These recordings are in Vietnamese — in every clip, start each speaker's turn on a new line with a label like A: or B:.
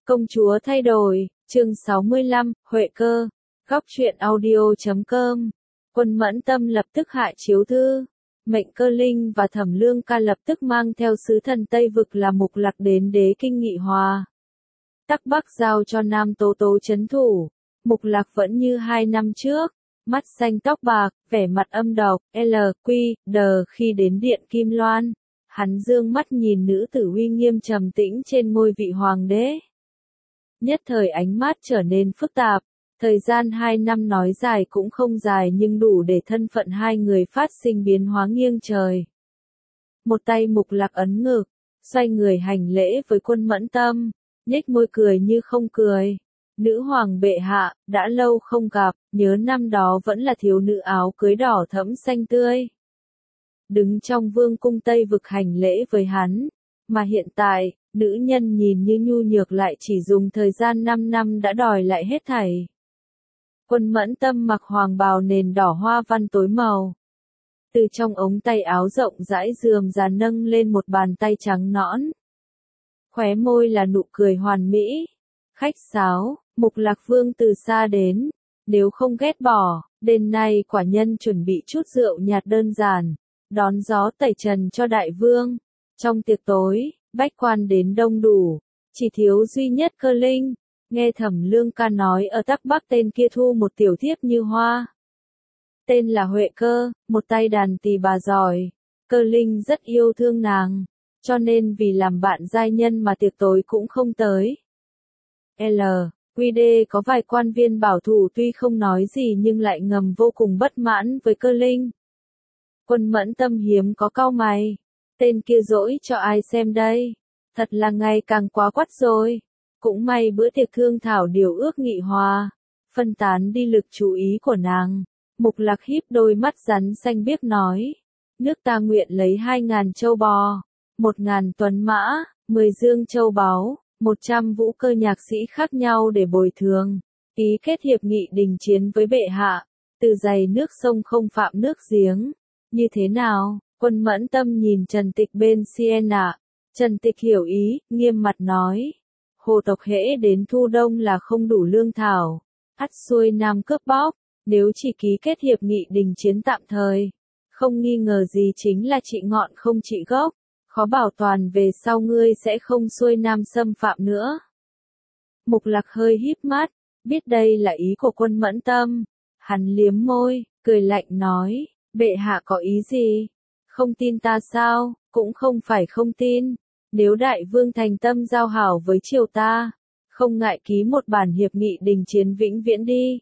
A: Công chúa thay đổi, chương 65, Huệ cơ. Góc truyện audio.com. Quân Mẫn Tâm lập tức hạ chiếu thư. Mệnh Cơ Linh và Thẩm Lương Ca lập tức mang theo sứ thần Tây Vực là Mục Lạc đến Đế Kinh nghị hòa. Tắc Bắc giao cho Nam Tố Tố trấn thủ. Mục Lạc vẫn như 2 năm trước, mắt xanh tóc bạc, vẻ mặt âm độc, LQ, khi đến điện Kim Loan. Hắn dương mắt nhìn nữ tử uy nghiêm trầm tĩnh trên ngôi vị hoàng đế. Nhất thời ánh mắt trở nên phức tạp, thời gian 2 năm nói dài cũng không dài nhưng đủ để thân phận hai người phát sinh biến hóa nghiêng trời. Một tay Mục Lạc ấn ngực, xoay người hành lễ với Quân Mẫn Tâm, nhếch môi cười như không cười. Nữ hoàng bệ hạ, đã lâu không gặp, nhớ năm đó vẫn là thiếu nữ áo cưới đỏ thẫm xanh tươi. Đứng trong vương cung Tây Vực hành lễ với hắn, mà hiện tại, nữ nhân nhìn như nhu nhược lại chỉ dùng thời gian 5 năm đã đòi lại hết thảy. Quân Mẫn Tâm mặc hoàng bào nền đỏ hoa văn tối màu. Từ trong ống tay áo rộng rãi rườm rà nâng lên một bàn tay trắng nõn. Khóe môi là nụ cười hoàn mỹ. Khách sáo, Mục Lạc Vương từ xa đến. Nếu không ghét bỏ, đêm nay quả nhân chuẩn bị chút rượu nhạt đơn giản, đón gió tẩy trần cho đại vương. Trong tiệc tối, bách quan đến đông đủ, chỉ thiếu duy nhất Cơ Linh. Nghe Thẩm Lương Ca nói ở Tắc Bắc tên kia thu một tiểu thiếp như hoa. Tên là Huệ Cơ, một tay đàn tỳ bà giỏi. Cơ Linh rất yêu thương nàng, cho nên vì làm bạn giai nhân mà tiệc tối cũng không tới. LQD có vài quan viên bảo thủ tuy không nói gì nhưng lại ngầm vô cùng bất mãn với Cơ Linh. Quân Mẫn Tâm hiếm có cau mày. Tên kia dỗi cho ai xem đây? Thật là ngày càng quá quắt rồi. Cũng may bữa tiệc thương thảo điều ước nghị hòa, phân tán đi lực chú ý của nàng. Mục Lạc híp đôi mắt rắn xanh biếc nói. Nước ta nguyện lấy 2.000 châu bò, 1.000 tuấn mã, 10 dương châu báu, 100 vũ cơ nhạc sĩ khác nhau để bồi thường. Ký kết hiệp nghị đình chiến với bệ hạ. Từ giày nước sông không phạm nước giếng. Như thế nào? Quân Mẫn Tâm nhìn Trần Tịch bên Siena. Trần Tịch hiểu ý, nghiêm mặt nói. Hồ tộc hễ đến thu đông là không đủ lương thảo. Ắt xuôi nam cướp bóc. Nếu chỉ ký kết hiệp nghị đình chiến tạm thời, không nghi ngờ gì chính là trị ngọn không trị gốc. Khó bảo toàn về sau ngươi sẽ không xuôi nam xâm phạm nữa. Mục Lạc hơi híp mắt, biết đây là ý của Quân Mẫn Tâm. Hắn liếm môi, cười lạnh nói. Bệ hạ có ý gì? Không tin ta sao? Cũng không phải không tin. Nếu đại vương thành tâm giao hảo với triều ta, không ngại ký một bản hiệp nghị đình chiến vĩnh viễn đi.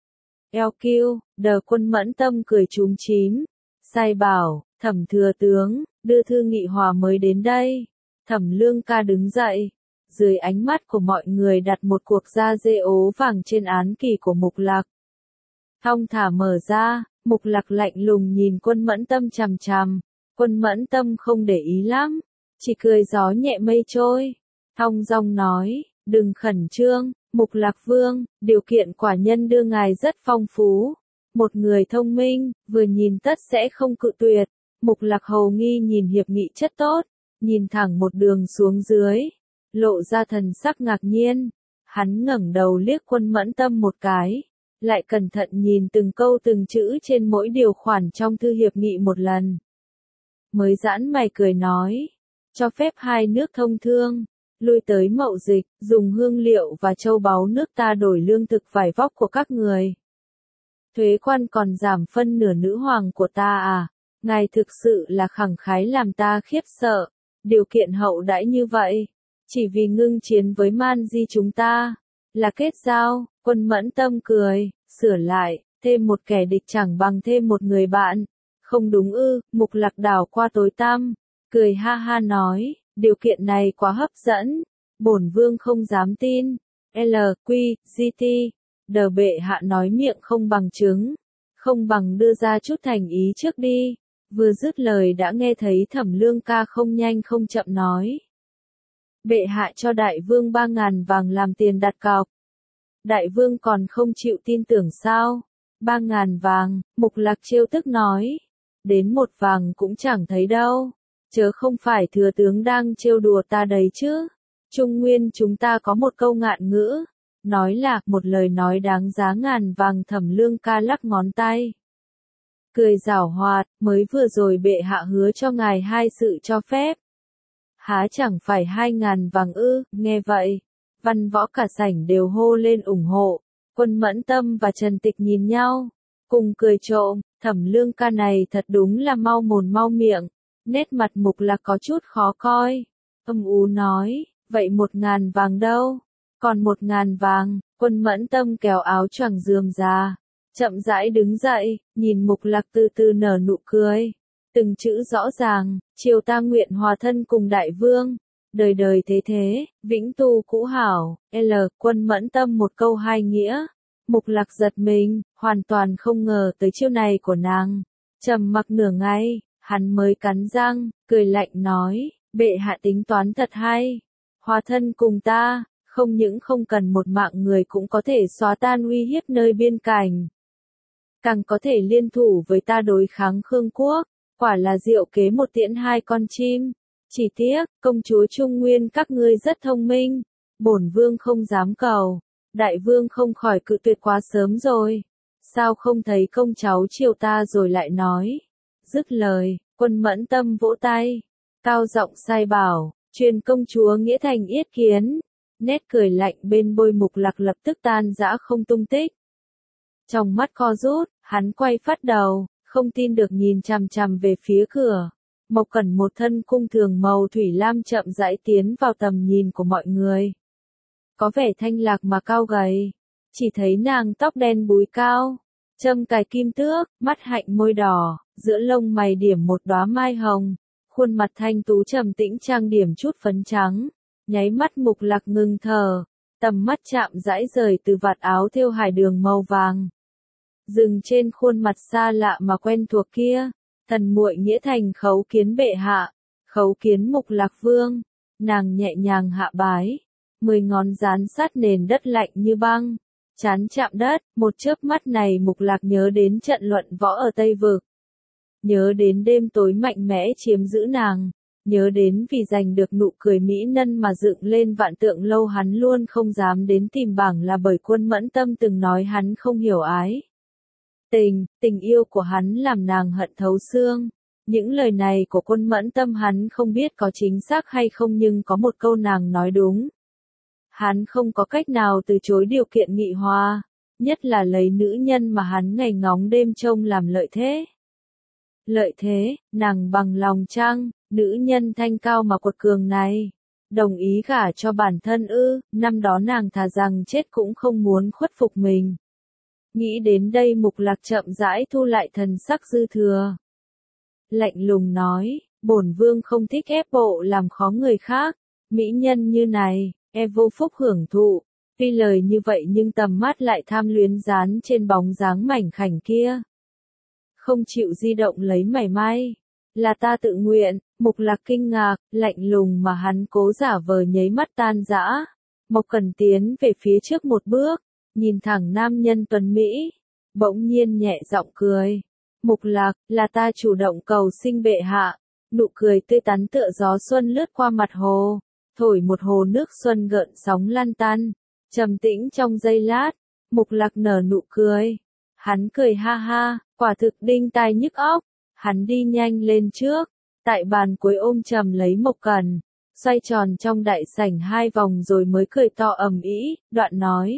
A: LQ, Quân Mẫn Tâm cười chúm chím. Sai bảo, Thẩm thừa tướng, đưa thư nghị hòa mới đến đây. Thẩm Lương Ca đứng dậy. Dưới ánh mắt của mọi người đặt một cuộc da dê ố vàng trên án kỳ của Mục Lạc. Thong thả mở ra, Mục Lạc lạnh lùng nhìn Quân Mẫn Tâm chằm chằm. Quân Mẫn Tâm không để ý lắm, chỉ cười gió nhẹ mây trôi. Thong dong nói, đừng khẩn trương, Mục Lạc Vương, điều kiện quả nhân đưa ngài rất phong phú. Một người thông minh, vừa nhìn tất sẽ không cự tuyệt. Mục Lạc hầu nghi nhìn hiệp nghị chất tốt, nhìn thẳng một đường xuống dưới, lộ ra thần sắc ngạc nhiên. Hắn ngẩng đầu liếc Quân Mẫn Tâm một cái, lại cẩn thận nhìn từng câu từng chữ trên mỗi điều khoản trong thư hiệp nghị một lần. Mới giãn mày cười nói, cho phép hai nước thông thương, lui tới mậu dịch, dùng hương liệu và châu báu nước ta đổi lương thực vải vóc của các người. Thuế quan còn giảm phân nửa nữ hoàng của ta à? Ngài thực sự là khẳng khái làm ta khiếp sợ. Điều kiện hậu đãi như vậy, chỉ vì ngưng chiến với Man Di chúng ta, là kết giao. Quân Mẫn Tâm cười, sửa lại, thêm một kẻ địch chẳng bằng thêm một người bạn. Không đúng ư? Mục Lạc đảo qua tối tăm, cười ha ha nói, điều kiện này quá hấp dẫn, bổn vương không dám tin. LQGT, bệ hạ nói miệng không bằng chứng, không bằng đưa ra chút thành ý trước đi. Vừa dứt lời đã nghe thấy Thẩm Lương Ca không nhanh không chậm nói. Bệ hạ cho đại vương 3.000 vàng làm tiền đặt cọc. Đại vương còn không chịu tin tưởng sao? 3.000 vàng, Mục Lạc trêu tức nói. Đến 1 vàng cũng chẳng thấy đâu. Chớ không phải thừa tướng đang trêu đùa ta đấy chứ. Trung Nguyên chúng ta có một câu ngạn ngữ, nói là một lời nói đáng giá ngàn vàng. Thẩm Lương Ca lắc ngón tay, cười giảo hoạt, mới vừa rồi bệ hạ hứa cho ngài 2 sự cho phép. Há chẳng phải 2.000 vàng ư? Nghe vậy, văn võ cả sảnh đều hô lên ủng hộ. Quân Mẫn Tâm và Trần Tịch nhìn nhau, cùng cười trộm. Thẩm Lương Ca này thật đúng là mau mồm mau miệng. Nét mặt Mục Lạc có chút khó coi, âm u nói, vậy 1.000 vàng đâu? Còn 1.000 vàng. Quân Mẫn Tâm kéo áo choàng rườm rà, chậm rãi đứng dậy, nhìn Mục Lạc từ từ nở nụ cười. Từng chữ rõ ràng, chiều ta nguyện hòa thân cùng đại vương, đời đời thế thế, vĩnh tu cũ hảo. Quân Mẫn Tâm một câu 2 nghĩa. Mục Lạc giật mình, hoàn toàn không ngờ tới chiêu này của nàng. Trầm mặc nửa ngày, hắn mới cắn răng, cười lạnh nói, bệ hạ tính toán thật hay. Hòa thân cùng ta, không những không cần một mạng người cũng có thể xóa tan uy hiếp nơi biên cảnh. Càng có thể liên thủ với ta đối kháng Khương quốc, quả là diệu kế một tiễn 2 con chim. Chỉ tiếc, công chúa Trung Nguyên các ngươi rất thông minh, bổn vương không dám cầu. Đại vương không khỏi cự tuyệt quá sớm rồi. Sao không thấy công cháu chiều ta rồi lại nói. Dứt lời, Quân Mẫn Tâm vỗ tay, cao giọng sai bảo, truyền công chúa nghĩa thành yết kiến. Nét cười lạnh bên môi Mục Lạc lập tức tan rã không tung tích. Trong mắt co rút, hắn quay phát đầu, không tin được nhìn chằm chằm về phía cửa. Mộc Cẩn một thân cung thường màu thủy lam chậm rãi tiến vào tầm nhìn của mọi người. Có vẻ thanh lạc mà cao gầy, chỉ thấy nàng tóc đen búi cao, châm cài kim tước, mắt hạnh môi đỏ, giữa lông mày điểm một đóa mai hồng, khuôn mặt thanh tú trầm tĩnh trang điểm chút phấn trắng. Nháy mắt Mục Lạc ngừng thở, tầm mắt chạm rãi rời từ vạt áo thêu hải đường màu vàng, dừng trên khuôn mặt xa lạ mà quen thuộc kia. Thần muội nghĩa thành khấu kiến bệ hạ, khấu kiến Mục Lạc vương. Nàng nhẹ nhàng hạ bái, 10 ngón dán sát nền đất lạnh như băng, trán chạm đất. Một chớp mắt này Mục Lạc nhớ đến trận luận võ ở Tây Vực, nhớ đến đêm tối mạnh mẽ chiếm giữ nàng, nhớ đến vì giành được nụ cười mỹ nhân mà dựng lên vạn tượng lâu hắn luôn không dám đến tìm bảng là bởi Quân Mẫn Tâm từng nói hắn không hiểu ái tình yêu của hắn làm nàng hận thấu xương. Những lời này của Quân Mẫn Tâm hắn không biết có chính xác hay không, nhưng có một câu nàng nói đúng. Hắn không có cách nào từ chối điều kiện nghị hòa, nhất là lấy nữ nhân mà hắn ngày ngóng đêm trông làm lợi thế. Lợi thế, nàng bằng lòng chăng? Nữ nhân thanh cao mà quật cường này, đồng ý gả cho bản thân ư? Năm đó nàng thà rằng chết cũng không muốn khuất phục mình. Nghĩ đến đây Mục Lạc chậm rãi thu lại thần sắc dư thừa, lạnh lùng nói, bổn vương không thích ép bộ làm khó người khác. Mỹ nhân như này, vô phúc hưởng thụ. Tuy lời như vậy nhưng tầm mắt lại tham luyến dán trên bóng dáng mảnh khảnh kia, không chịu di động lấy mảy may. Là ta tự nguyện. Mục Lạc kinh ngạc, lạnh lùng mà hắn cố giả vờ nháy mắt tan rã. Mộc Cẩn tiến về phía trước một bước, nhìn thẳng nam nhân tuấn Mỹ, bỗng nhiên nhẹ giọng cười. Mục Lạc, là ta chủ động cầu xin bệ hạ. Nụ cười tươi tắn tựa gió xuân lướt qua mặt hồ, thổi một hồ nước xuân gợn sóng lan tan, trầm tĩnh trong giây lát. Mục Lạc nở nụ cười. Hắn cười ha ha, quả thực đinh tai nhức óc. Hắn đi nhanh lên trước, tại bàn cuối ôm chầm lấy Mộc Cẩn, xoay tròn trong đại sảnh 2 vòng rồi mới cười to ầm ĩ, đoạn nói.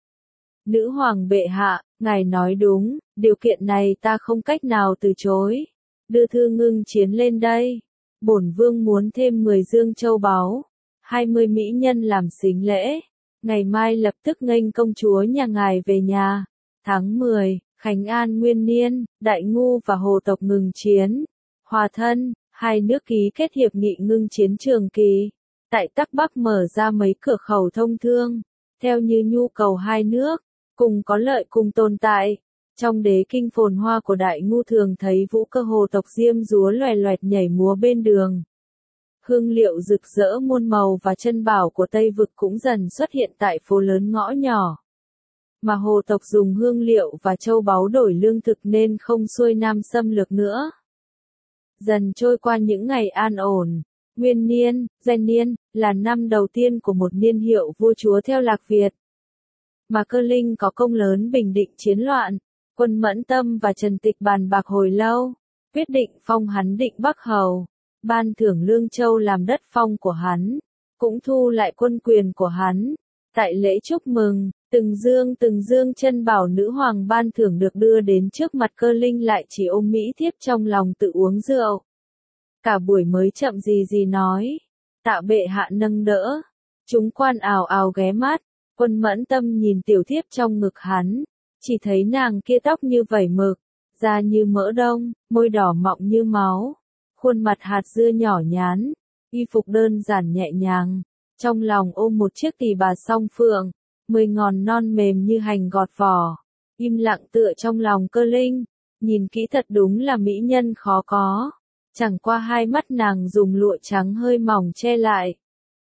A: Nữ hoàng bệ hạ, ngài nói đúng, điều kiện này ta không cách nào từ chối. Đưa thư ngưng chiến lên đây. Bổn vương muốn thêm 10 dương châu báu, 20 mỹ nhân làm sính lễ. Ngày mai lập tức nghênh công chúa nhà ngài về nhà. Tháng 10, Khánh An Nguyên Niên, Đại Ngu và Hồ tộc ngừng chiến. Hòa thân, 2 nước ký kết hiệp nghị ngưng chiến trường kỳ. Tại Tắc Bắc mở ra mấy cửa khẩu thông thương, theo như nhu cầu 2 nước, cùng có lợi cùng tồn tại. Trong đế kinh phồn hoa của Đại Ngu thường thấy vũ cơ Hồ tộc diêm dúa loè loẹt nhảy múa bên đường. Hương liệu rực rỡ muôn màu và chân bảo của Tây Vực cũng dần xuất hiện tại phố lớn ngõ nhỏ. Mà Hồ tộc dùng hương liệu và châu báu đổi lương thực nên không xuôi nam xâm lược nữa. Dần trôi qua những ngày an ổn, Nguyên niên, Gen niên, là năm đầu tiên của một niên hiệu vua chúa theo Lạc Việt. Mà Cơ Linh có công lớn bình định chiến loạn, Quân Mẫn Tâm và Trần Tịch bàn bạc hồi lâu, quyết định phong hắn Định Bắc Hầu, ban thưởng Lương Châu làm đất phong của hắn, cũng thu lại quân quyền của hắn. Tại lễ chúc mừng, từng dương chân bảo nữ hoàng ban thưởng được đưa đến trước mặt Cơ Linh lại chỉ ôm mỹ thiếp trong lòng tự uống rượu. Cả buổi mới chậm gì nói, tạ bệ hạ nâng đỡ, chúng quan ào ào ghé mắt, Quân Mẫn Tâm nhìn tiểu thiếp trong ngực hắn, chỉ thấy nàng kia tóc như vẩy mực, da như mỡ đông, môi đỏ mọng như máu, khuôn mặt hạt dưa nhỏ nhắn, y phục đơn giản nhẹ nhàng, trong lòng ôm một chiếc tỳ bà song phượng, 10 ngón non mềm như hành gọt vỏ, im lặng tựa trong lòng Cơ Linh, nhìn kỹ thật đúng là mỹ nhân khó có, chẳng qua hai mắt nàng dùng lụa trắng hơi mỏng che lại.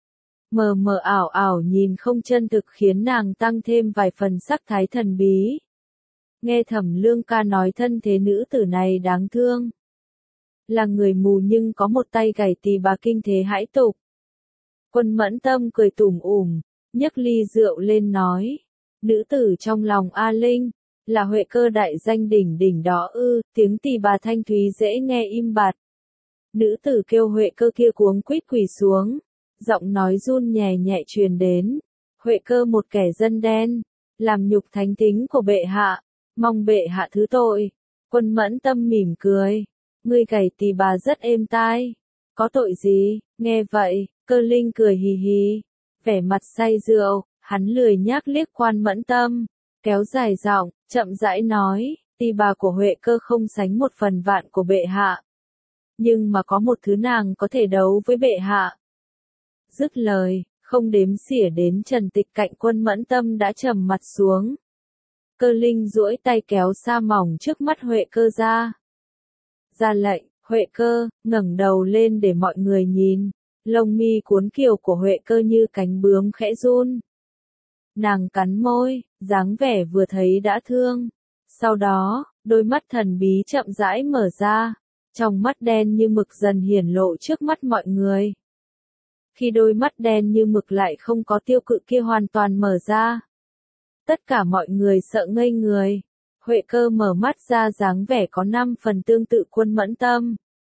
A: Mờ mờ ảo ảo nhìn không chân thực khiến nàng tăng thêm vài phần sắc thái thần bí. Nghe Thẩm Lương ca nói thân thế nữ tử này đáng thương. Là người mù nhưng có một tay gảy tỳ bà kinh thế hãi tục. Quân Mẫn Tâm cười tủm nhấc ly rượu lên nói. Nữ tử trong lòng A Linh, là Huệ Cơ đại danh đỉnh đỉnh đó ư, tiếng tỳ bà thanh thúy dễ nghe im bặt. Nữ tử kêu Huệ Cơ kia cuống quýt quỳ xuống, giọng nói run nhẹ nhẹ truyền đến. Huệ Cơ một kẻ dân đen, làm nhục thánh tính của bệ hạ, mong bệ hạ thứ tội. Quân Mẫn Tâm mỉm cười, ngươi gảy tỳ bà rất êm tai, có tội gì? Nghe vậy, Cơ Linh cười hì hì, vẻ mặt say rượu, hắn lười nhác liếc Quan Mẫn Tâm, kéo dài giọng, chậm rãi nói, tỳ bà của Huệ Cơ không sánh 1/1000 của bệ hạ, nhưng mà có một thứ nàng có thể đấu với bệ hạ. Dứt lời, không đếm xỉa đến Trần Tịch cạnh Quân Mẫn Tâm đã trầm mặt xuống. Cơ Linh duỗi tay kéo sa mỏng trước mắt Huệ Cơ ra. Ra lệnh, Huệ Cơ, ngẩng đầu lên để mọi người nhìn. Lông mi cuốn kiều của Huệ Cơ như cánh bướm khẽ run. Nàng cắn môi, dáng vẻ vừa thấy đã thương. Sau đó, đôi mắt thần bí chậm rãi mở ra, trong mắt đen như mực dần hiển lộ trước mắt mọi người. Khi đôi mắt đen như mực lại không có tiêu cự kia hoàn toàn mở ra, tất cả mọi người sợ ngây người. Huệ Cơ mở mắt ra dáng vẻ có 5 phần tương tự Quân Mẫn Tâm.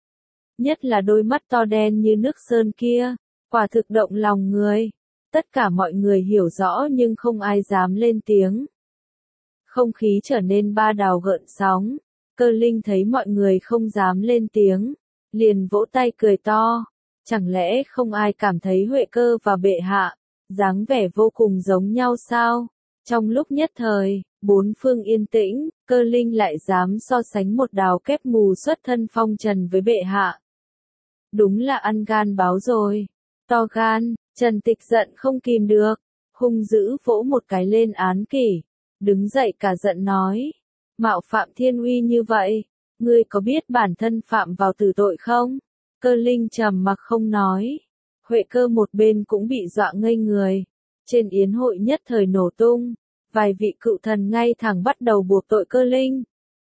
A: Nhất là đôi mắt to đen như nước sơn kia, quả thực động lòng người. Tất cả mọi người hiểu rõ nhưng không ai dám lên tiếng. Không khí trở nên ba đào gợn sóng. Cơ Linh thấy mọi người không dám lên tiếng, liền vỗ tay cười to. Chẳng lẽ không ai cảm thấy Huệ Cơ và bệ hạ, dáng vẻ vô cùng giống nhau sao? Trong lúc nhất thời, bốn phương yên tĩnh, Cơ Linh lại dám so sánh một đào kép mù xuất thân phong trần với bệ hạ. Đúng là ăn gan báo rồi. To gan, Trần Tịch giận không kìm được, hung dữ vỗ một cái lên án kỷ, đứng dậy cả giận nói. Mạo phạm thiên uy như vậy, ngươi có biết bản thân phạm vào tử tội không? Cơ Linh trầm mặc không nói. Huệ Cơ một bên cũng bị dọa ngây người. Trên yến hội nhất thời nổ tung, vài vị cựu thần ngay thẳng bắt đầu buộc tội Cơ Linh.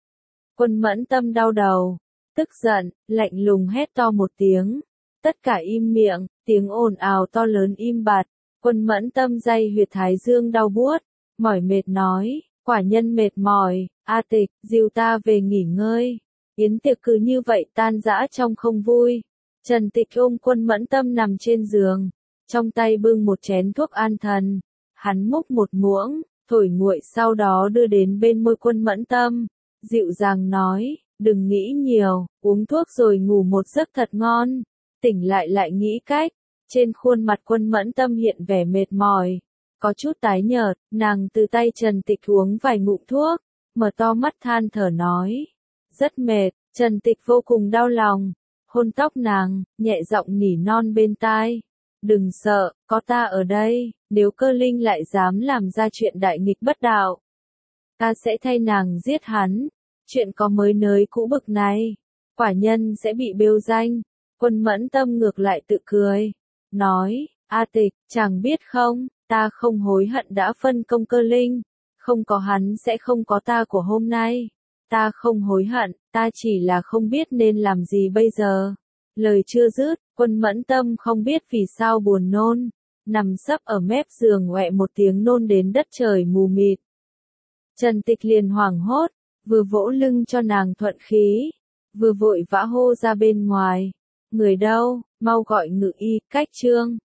A: Quân Mẫn Tâm đau đầu, tức giận, lạnh lùng hét to một tiếng. Tất cả im miệng, tiếng ồn ào to lớn im bặt. Quân Mẫn Tâm day huyệt thái dương đau buốt, mỏi mệt nói, quả nhân mệt mỏi, A Tịch, dìu ta về nghỉ ngơi. Yến tiệc cứ như vậy tan rã trong không vui. Trần Tịch ôm Quân Mẫn Tâm nằm trên giường, trong tay bưng một chén thuốc an thần. Hắn múc một muỗng, thổi nguội sau đó đưa đến bên môi Quân Mẫn Tâm, dịu dàng nói, đừng nghĩ nhiều, uống thuốc rồi ngủ một giấc thật ngon. Tỉnh lại nghĩ cách. Trên khuôn mặt Quân Mẫn Tâm hiện vẻ mệt mỏi, có chút tái nhợt, nàng từ tay Trần Tịch uống vài ngụm thuốc, mở to mắt than thở nói, rất mệt. Trần Tịch vô cùng đau lòng, hôn tóc nàng, nhẹ giọng nỉ non bên tai, đừng sợ, có ta ở đây, nếu Cơ Linh lại dám làm ra chuyện đại nghịch bất đạo, ta sẽ thay nàng giết hắn. Chuyện có mới nới cũ bực này, quả nhân sẽ bị bêu danh. Quân Mẫn Tâm ngược lại tự cười, nói, A Tịch, chàng biết không, ta không hối hận đã phân công Cơ Linh, không có hắn sẽ không có ta của hôm nay. Ta không hối hận, ta chỉ là không biết nên làm gì bây giờ. Lời chưa dứt, Quân Mẫn Tâm không biết vì sao buồn nôn, nằm sấp ở mép giường oẹ một tiếng nôn đến đất trời mù mịt. Trần Tịch liền hoảng hốt, vừa vỗ lưng cho nàng thuận khí, vừa vội vã hô ra bên ngoài. Người đâu, mau gọi ngự y, cách trương.